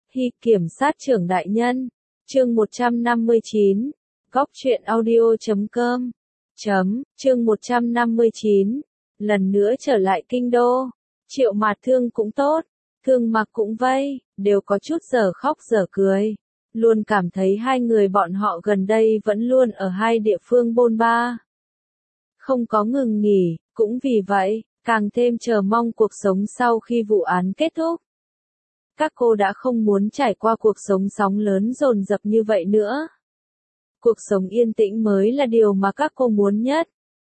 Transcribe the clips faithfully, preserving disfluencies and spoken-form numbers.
Hi kiểm sát trưởng đại nhân. Chương một trăm năm mươi chín. Góc truyện audio chấm com. Chấm, chương một trăm năm mươi chín. Lần nữa trở lại kinh đô. Triệu Mạt Thương cũng tốt, Thương Mặc cũng vây, đều có chút dở khóc dở cười. Luôn cảm thấy hai người bọn họ gần đây vẫn luôn ở hai địa phương bôn ba. Không có ngừng nghỉ, cũng vì vậy, càng thêm chờ mong cuộc sống sau khi vụ án kết thúc. Các cô đã không muốn trải qua cuộc sống sóng lớn dồn dập như vậy nữa. Cuộc sống yên tĩnh mới là điều mà các cô muốn nhất.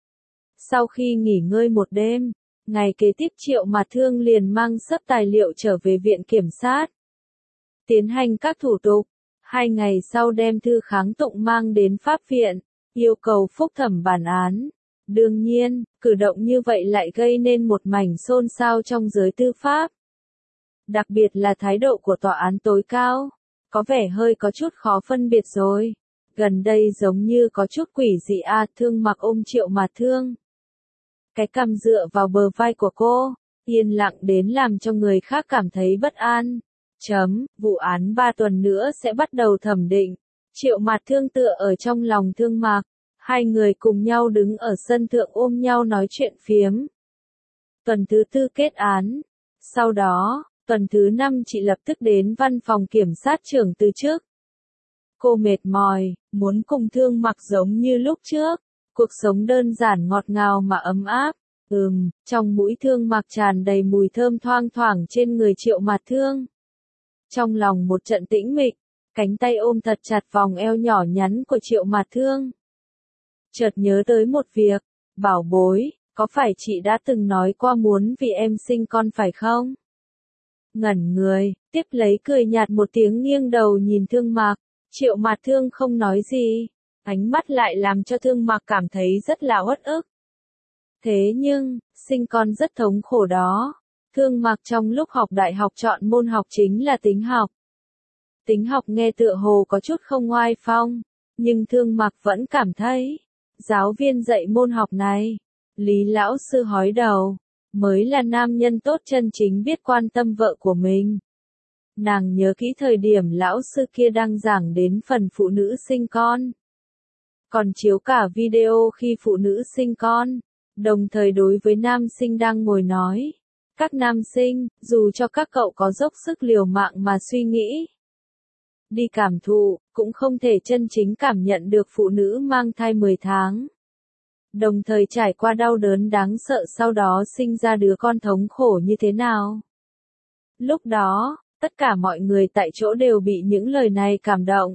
Sau khi nghỉ ngơi một đêm, ngày kế tiếp Triệu Mạt Thương liền mang sấp tài liệu trở về viện kiểm sát. Tiến hành các thủ tục, hai ngày sau đem thư kháng tụng mang đến pháp viện, yêu cầu phúc thẩm bản án. Đương nhiên, cử động như vậy lại gây nên một mảnh xôn xao trong giới tư pháp. Đặc biệt là thái độ của tòa án tối cao, có vẻ hơi có chút khó phân biệt rồi. Gần đây giống như có chút quỷ dị a. Thương Mặc ôm Triệu Mạt Thương. Cái cằm dựa vào bờ vai của cô, yên lặng đến làm cho người khác cảm thấy bất an. Chấm, vụ án ba tuần nữa sẽ bắt đầu thẩm định. Triệu Mạt Thương tựa ở trong lòng Thương Mặc. Hai người cùng nhau đứng ở sân thượng ôm nhau nói chuyện phiếm. Tuần thứ tư kết án. Sau đó, tuần thứ năm chị lập tức đến văn phòng kiểm sát trưởng từ trước. Cô mệt mỏi, muốn cùng Thương Mặc giống như lúc trước. Cuộc sống đơn giản ngọt ngào mà ấm áp. Ừm, trong mũi Thương Mặc tràn đầy mùi thơm thoang thoảng trên người Triệu Mạt Thương. Trong lòng một trận tĩnh mịch, cánh tay ôm thật chặt vòng eo nhỏ nhắn của Triệu Mạt Thương. Chợt nhớ tới một việc, bảo bối, có phải chị đã từng nói qua muốn vì em sinh con phải không? Ngẩn người, tiếp lấy cười nhạt một tiếng nghiêng đầu nhìn Thương Mặc. Triệu Mạt Thương không nói gì, ánh mắt lại làm cho Thương Mặc cảm thấy rất là uất ức. Thế nhưng, sinh con rất thống khổ đó. Thương Mặc trong lúc học đại học chọn môn học chính là tính học. Tính học nghe tựa hồ có chút không oai phong, nhưng Thương Mặc vẫn cảm thấy, giáo viên dạy môn học này, Lý lão sư hói đầu, mới là nam nhân tốt chân chính biết quan tâm vợ của mình. Nàng nhớ kỹ thời điểm lão sư kia đang giảng đến phần phụ nữ sinh con. Còn chiếu cả video khi phụ nữ sinh con, đồng thời đối với nam sinh đang ngồi nói. Các nam sinh, dù cho các cậu có dốc sức liều mạng mà suy nghĩ, đi cảm thụ, cũng không thể chân chính cảm nhận được phụ nữ mang thai mười tháng. Đồng thời trải qua đau đớn đáng sợ sau đó sinh ra đứa con thống khổ như thế nào. Lúc đó, tất cả mọi người tại chỗ đều bị những lời này cảm động.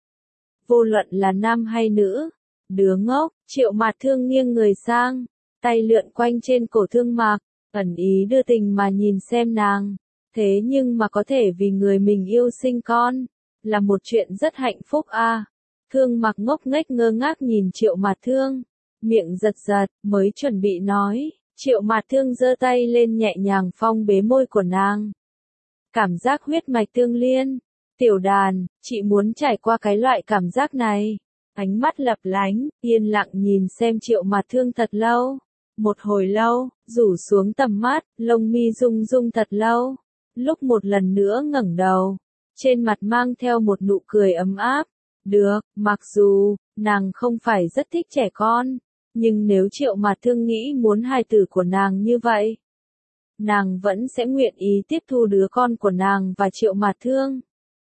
Vô luận là nam hay nữ, đứa ngốc, Triệu Mạt Thương nghiêng người sang, tay lượn quanh trên cổ Thương Mặc, ẩn ý đưa tình mà nhìn xem nàng. Thế nhưng mà có thể vì người mình yêu sinh con, là một chuyện rất hạnh phúc a. À. Thương Mặc ngốc nghếch ngơ ngác nhìn Triệu Mạt Thương, miệng giật giật, mới chuẩn bị nói, Triệu Mạt Thương giơ tay lên nhẹ nhàng phong bế môi của nàng. Cảm giác huyết mạch tương liên. Tiểu đàn, chị muốn trải qua cái loại cảm giác này. Ánh mắt lấp lánh, yên lặng nhìn xem Triệu Mạt Thương thật lâu. Một hồi lâu, rủ xuống tầm mắt, lông mi rung rung thật lâu. Lúc một lần nữa ngẩng đầu, trên mặt mang theo một nụ cười ấm áp. Được, mặc dù, nàng không phải rất thích trẻ con, nhưng nếu Triệu Mạt Thương nghĩ muốn hài tử của nàng như vậy, nàng vẫn sẽ nguyện ý tiếp thu đứa con của nàng và Triệu Mạt Thương.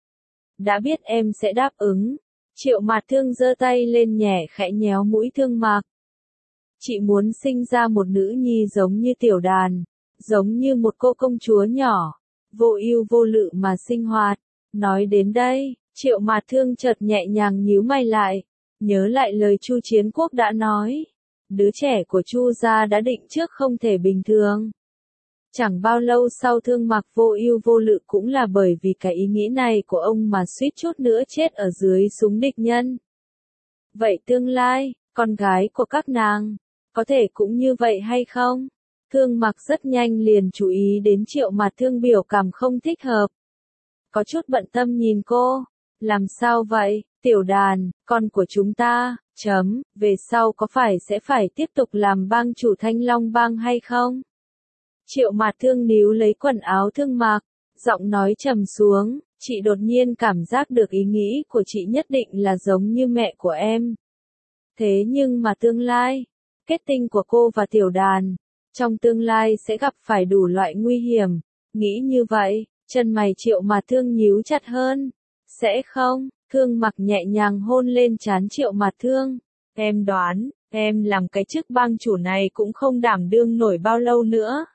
Đã biết em sẽ đáp ứng. Triệu Mạt Thương giơ tay lên nhẹ khẽ nhéo mũi Thương Mặc. Chị muốn sinh ra một nữ nhi giống như Tiểu Đàn, giống như một cô công chúa nhỏ, vô ưu vô lự mà sinh hoạt. Nói đến đây, Triệu Mạt Thương chợt nhẹ nhàng nhíu mày lại, nhớ lại lời Chu Chiến Quốc đã nói. Đứa trẻ của Chu gia đã định trước không thể bình thường. Chẳng bao lâu sau Thương Mặc vô ưu vô lự cũng là bởi vì cái ý nghĩ này của ông mà suýt chút nữa chết ở dưới súng địch nhân. Vậy tương lai, con gái của các nàng, có thể cũng như vậy hay không? Thương Mặc rất nhanh liền chú ý đến Triệu Mạt Thương biểu cảm không thích hợp. Có chút bận tâm nhìn cô. Làm sao vậy, Tiểu Đàn, con của chúng ta, chấm, về sau có phải sẽ phải tiếp tục làm bang chủ Thanh Long bang hay không? Triệu Mạt Thương níu lấy quần áo Thương Mặc, giọng nói trầm xuống, Chị đột nhiên cảm giác được ý nghĩ của chị nhất định là giống như mẹ của em. Thế nhưng mà tương lai, kết tinh của cô và tiểu đàn, trong tương lai sẽ gặp phải đủ loại nguy hiểm. Nghĩ như vậy, chân mày Triệu Mạt Thương nhíu chặt hơn. Sẽ không, Thương Mặc nhẹ nhàng hôn lên trán Triệu Mạt Thương. Em đoán, em làm cái chức bang chủ này cũng không đảm đương nổi bao lâu nữa.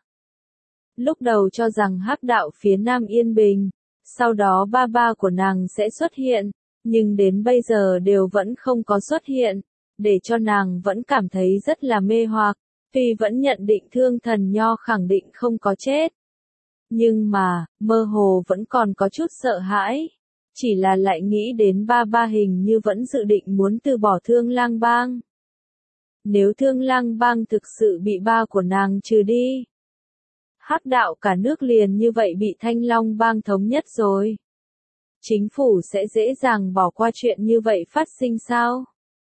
Lúc đầu cho rằng Hắc đạo phía Nam yên bình, sau đó ba ba của nàng sẽ xuất hiện, nhưng đến bây giờ đều vẫn không có xuất hiện, để cho nàng vẫn cảm thấy rất là mê hoặc, tuy vẫn nhận định Thương Thần Nho khẳng định không có chết. Nhưng mà, mơ hồ vẫn còn có chút sợ hãi, chỉ là lại nghĩ đến ba ba hình như vẫn dự định muốn từ bỏ Thương Lang Bang. Nếu Thương Lang Bang thực sự bị ba của nàng trừ đi, Hắc đạo cả nước liền như vậy bị Thanh Long Bang thống nhất rồi. Chính phủ sẽ dễ dàng bỏ qua chuyện như vậy phát sinh sao?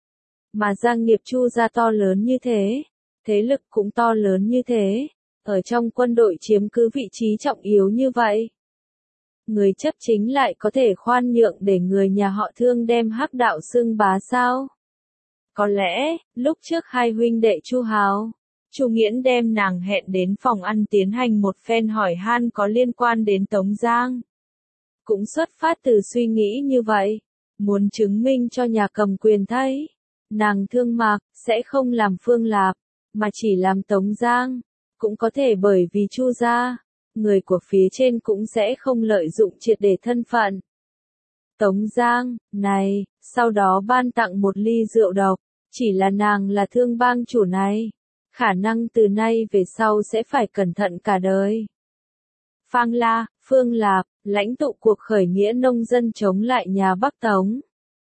Mà gia nghiệp Chu gia to lớn như thế, thế lực cũng to lớn như thế, ở trong quân đội chiếm cứ vị trí trọng yếu như vậy. Người chấp chính lại có thể khoan nhượng để người nhà họ Thương đem Hắc đạo xưng bá sao? Có lẽ, lúc trước hai huynh đệ Chu Hào, Chu Nghiễn đem nàng hẹn đến phòng ăn tiến hành một phen hỏi han có liên quan đến Tống Giang. Cũng xuất phát từ suy nghĩ như vậy, muốn chứng minh cho nhà cầm quyền thấy, nàng Thương Mạc sẽ không làm Phương Lạp, mà chỉ làm Tống Giang, cũng có thể bởi vì Chu gia, người của phía trên cũng sẽ không lợi dụng triệt để thân phận. Tống Giang, này, sau đó ban tặng một ly rượu độc, chỉ là nàng là Thương bang chủ này, khả năng từ nay về sau sẽ phải cẩn thận cả đời. Phang La, Phương Lạp, lãnh tụ cuộc khởi nghĩa nông dân chống lại nhà Bắc Tống.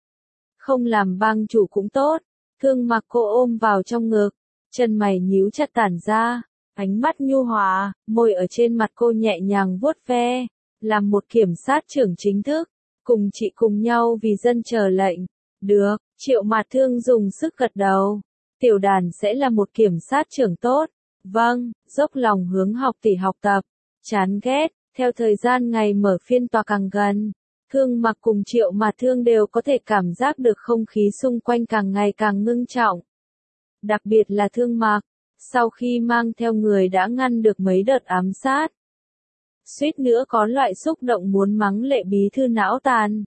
Không làm bang chủ cũng tốt, Thương Mặc cô ôm vào trong ngực, chân mày nhíu chặt tản ra, ánh mắt nhu hòa, môi ở trên mặt cô nhẹ nhàng vuốt ve, làm một kiểm sát trưởng chính thức, cùng chị cùng nhau vì dân chờ lệnh. Được, Triệu Mạt Thương dùng sức gật đầu. Tiểu đàn sẽ là một kiểm sát trưởng tốt. Vâng, dốc lòng hướng học tỷ học tập. Chán ghét, theo thời gian ngày mở phiên tòa càng gần, Thương Mặc cùng Triệu Mạt Thương đều có thể cảm giác được không khí xung quanh càng ngày càng ngưng trọng. Đặc biệt là Thương Mặc, sau khi mang theo người đã ngăn được mấy đợt ám sát. Suýt nữa có loại xúc động muốn mắng Lệ bí thư não tàn.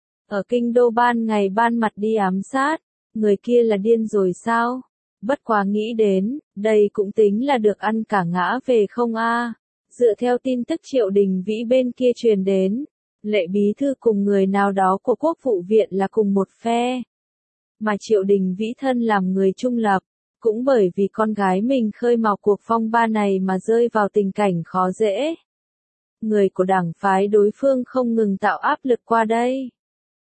Ở kinh đô ban ngày ban mặt đi ám sát, người kia là điên rồi sao? Bất quá nghĩ đến, đây cũng tính là được ăn cả ngã về không a? Dựa theo tin tức Triệu Đình Vĩ bên kia truyền đến, Lệ bí thư cùng người nào đó của Quốc vụ viện là cùng một phe. Mà Triệu Đình Vĩ thân làm người trung lập, cũng bởi vì con gái mình khơi mào cuộc phong ba này mà rơi vào tình cảnh khó dễ. Người của đảng phái đối phương không ngừng tạo áp lực qua đây,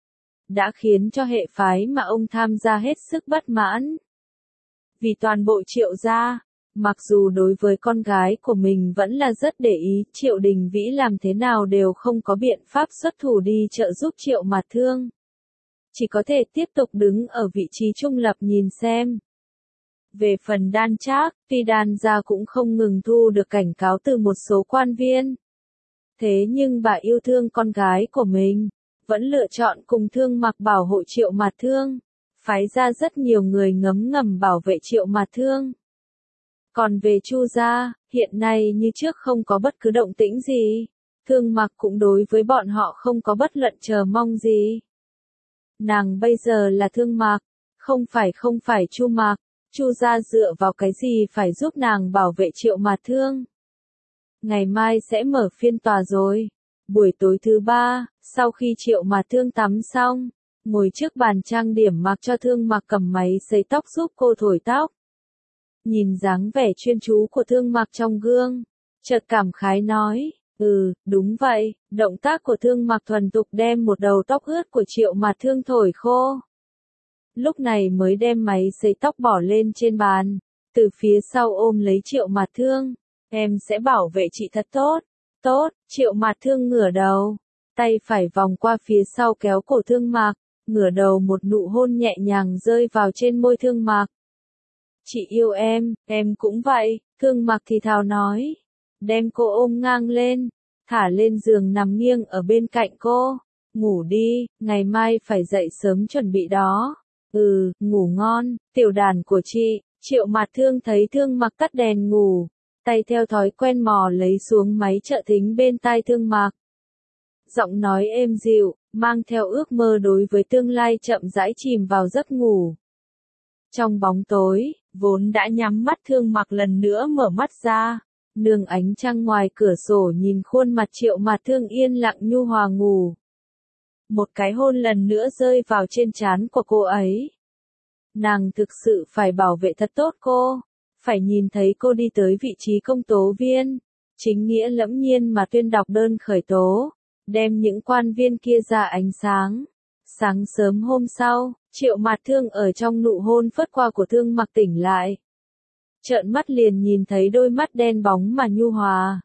đã khiến cho hệ phái mà ông tham gia hết sức bất mãn. Vì toàn bộ Triệu gia, mặc dù đối với con gái của mình vẫn là rất để ý, Triệu Đình Vĩ làm thế nào đều không có biện pháp xuất thủ đi trợ giúp Triệu Mạt Thương. Chỉ có thể tiếp tục đứng ở vị trí trung lập nhìn xem. Về phần Đan Trác, tuy Đan gia cũng không ngừng thu được cảnh cáo từ một số quan viên. Thế nhưng bà yêu thương con gái của mình, vẫn lựa chọn cùng Thương Mặc bảo hộ Triệu Mạt Thương, phái ra rất nhiều người ngấm ngầm bảo vệ Triệu Mạt Thương. Còn về Chu gia, hiện nay như trước không có bất cứ động tĩnh gì, Thương Mặc cũng đối với bọn họ không có bất luận chờ mong gì. Nàng bây giờ là Thương Mặc, không phải không phải Chu Mặc, Chu gia dựa vào cái gì phải giúp nàng bảo vệ Triệu Mạt Thương. Ngày mai sẽ mở phiên tòa rồi. Buổi tối thứ ba, sau khi Triệu Mạt Thương tắm xong, ngồi trước bàn trang điểm mặc cho Thương Mặc cầm máy sấy tóc giúp cô thổi tóc. Nhìn dáng vẻ chuyên chú của Thương Mặc trong gương, chợt cảm khái nói, ừ, đúng vậy, động tác của Thương Mặc thuần thục đem một đầu tóc ướt của Triệu Mạt Thương thổi khô. Lúc này mới đem máy sấy tóc bỏ lên trên bàn, từ phía sau ôm lấy Triệu Mạt Thương, em sẽ bảo vệ chị thật tốt. Tốt, Triệu Mạt Thương ngửa đầu, tay phải vòng qua phía sau kéo cổ Thương Mặc, ngửa đầu một nụ hôn nhẹ nhàng rơi vào trên môi Thương Mặc. Chị yêu em, em cũng vậy, Thương Mặc thì thào nói, đem cô ôm ngang lên, thả lên giường nằm nghiêng ở bên cạnh cô. Ngủ đi, ngày mai phải dậy sớm chuẩn bị đó. Ừ, ngủ ngon, tiểu đàn của chị. Triệu Mạt Thương thấy Thương Mặc tắt đèn ngủ, tay theo thói quen mò lấy xuống máy trợ thính bên tai Thương Mặc. Giọng nói êm dịu, mang theo ước mơ đối với tương lai chậm rãi chìm vào giấc ngủ. Trong bóng tối, vốn đã nhắm mắt Thương Mặc lần nữa mở mắt ra, nương ánh trăng ngoài cửa sổ nhìn khuôn mặt Triệu Mạt Thương yên lặng nhu hòa ngủ. Một cái hôn lần nữa rơi vào trên trán của cô ấy. Nàng thực sự phải bảo vệ thật tốt cô, phải nhìn thấy cô đi tới vị trí công tố viên, chính nghĩa lẫm nhiên mà tuyên đọc đơn khởi tố, đem những quan viên kia ra ánh sáng. Sáng sớm hôm sau, Triệu Mạt Thương ở trong nụ hôn phớt qua của Thương Mặc tỉnh lại. Trợn mắt liền nhìn thấy đôi mắt đen bóng mà nhu hòa.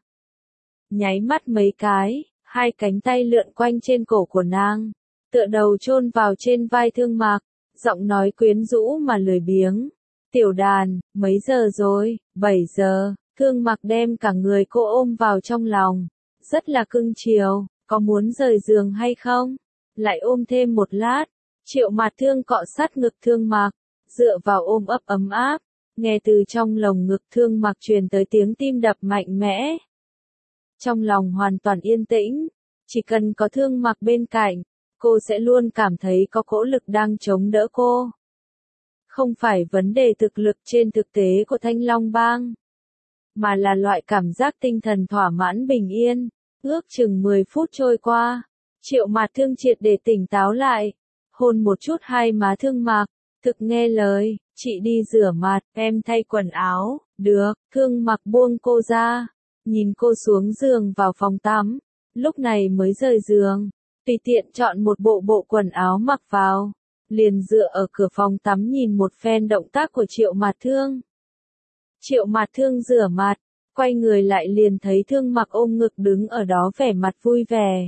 Nháy mắt mấy cái, hai cánh tay lượn quanh trên cổ của nàng, tựa đầu chôn vào trên vai Thương Mặc, giọng nói quyến rũ mà lười biếng. Tiểu đàn, mấy giờ rồi? bảy giờ. Thương Mặc đem cả người cô ôm vào trong lòng, rất là cưng chiều. Có muốn rời giường hay không? Lại ôm thêm một lát. Triệu Mạt Thương cọ sát ngực Thương Mặc, dựa vào ôm ấp ấm áp, nghe từ trong lồng ngực Thương Mặc truyền tới tiếng tim đập mạnh mẽ. Trong lòng hoàn toàn yên tĩnh, chỉ cần có Thương Mặc bên cạnh, cô sẽ luôn cảm thấy có cỗ lực đang chống đỡ cô. Không phải vấn đề thực lực trên thực tế của Thanh Long Bang, mà là loại cảm giác tinh thần thỏa mãn bình yên. Ước chừng mười phút trôi qua, Triệu Mạt Thương triệt để tỉnh táo lại, hôn một chút hai má Thương Mặc, thực nghe lời, chị đi rửa mặt, em thay quần áo, được. Thương Mặc buông cô ra, nhìn cô xuống giường vào phòng tắm, lúc này mới rời giường, tùy tiện chọn một bộ bộ quần áo mặc vào, liền dựa ở cửa phòng tắm nhìn một phen động tác của Triệu Mạt Thương. Triệu Mạt Thương rửa mặt, quay người lại liền thấy Thương Mặc ôm ngực đứng ở đó vẻ mặt vui vẻ.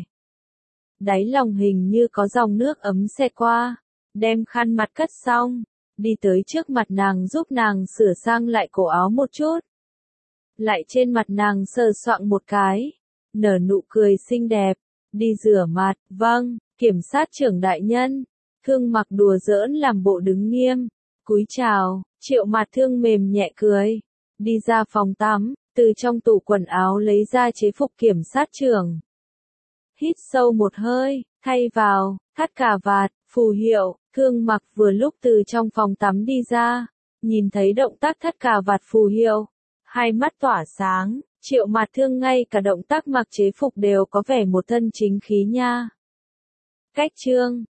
Đáy lòng hình như có dòng nước ấm xẹt qua, đem khăn mặt cất xong, đi tới trước mặt nàng giúp nàng sửa sang lại cổ áo một chút. Lại trên mặt nàng sờ soạng một cái, nở nụ cười xinh đẹp, đi rửa mặt, vâng, kiểm sát trưởng đại nhân. Thương Mặc đùa giỡn làm bộ đứng nghiêm, cúi chào. Triệu Mạt Thương mềm nhẹ cười, đi ra phòng tắm, từ trong tủ quần áo lấy ra chế phục kiểm sát trưởng. Hít sâu một hơi, thay vào, thắt cà vạt, phù hiệu. Thương Mặc vừa lúc từ trong phòng tắm đi ra, nhìn thấy động tác thắt cà vạt phù hiệu, hai mắt tỏa sáng. Triệu Mạt Thương ngay cả động tác mặc chế phục đều có vẻ một thân chính khí nha. Cách chương